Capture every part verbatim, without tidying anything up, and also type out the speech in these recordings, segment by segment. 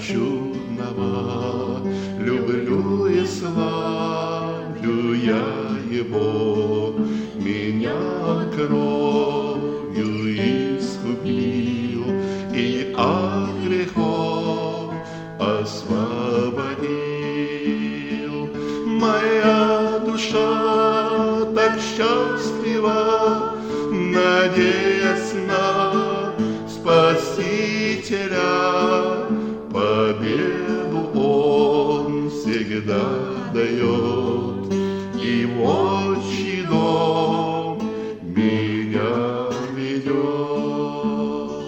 чудного, люблю и славлю я Его, меня кровью искупил и от грехов освободил. Моя душа так счастлива, надеясь на Спасителя, победу Он всегда дает, и в отчий дом меня ведет.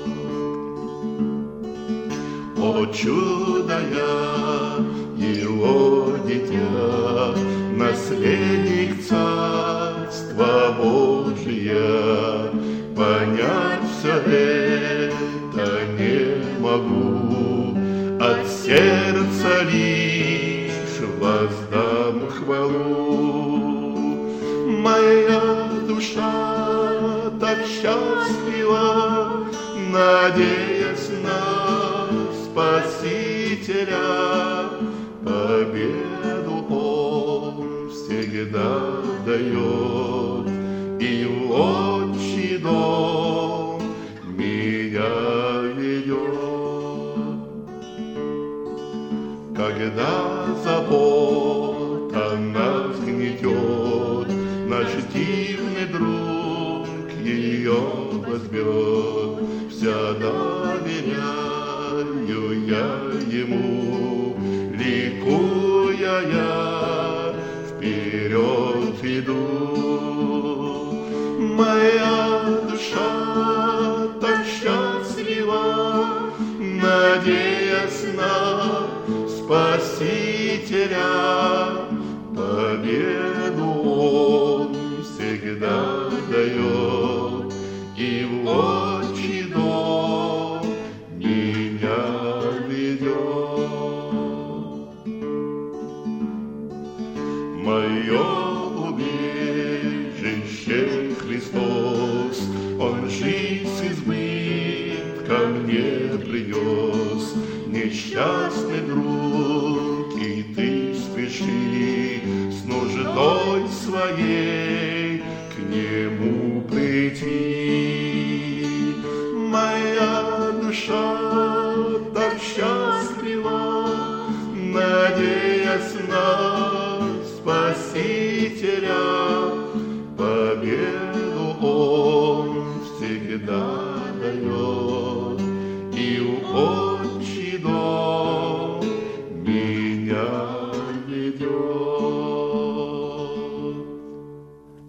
О чудо я, Его дитя, наследник Царства Божия, понять все это не могу, от сердца лишь воздам хвалу. Моя душа так счастлива, надеясь на Спасителя, победу Он всегда дает, и в отчий дом меня ведет. Когда забота нас гнетет, наш дивный друг ее возьмет. Вся доверяю я Ему, ликуя я вперед иду. Моя душа так счастлива, надеясь на Спасителя, победу Он всегда дает, и в отчий дом меня ведет. Мое убежище Христос, Он жизнь с избытком мне принес. Несчастный друг, и ты спеши с нуждой своей к Нему прийти. Моя душа так счастлива, надеясь на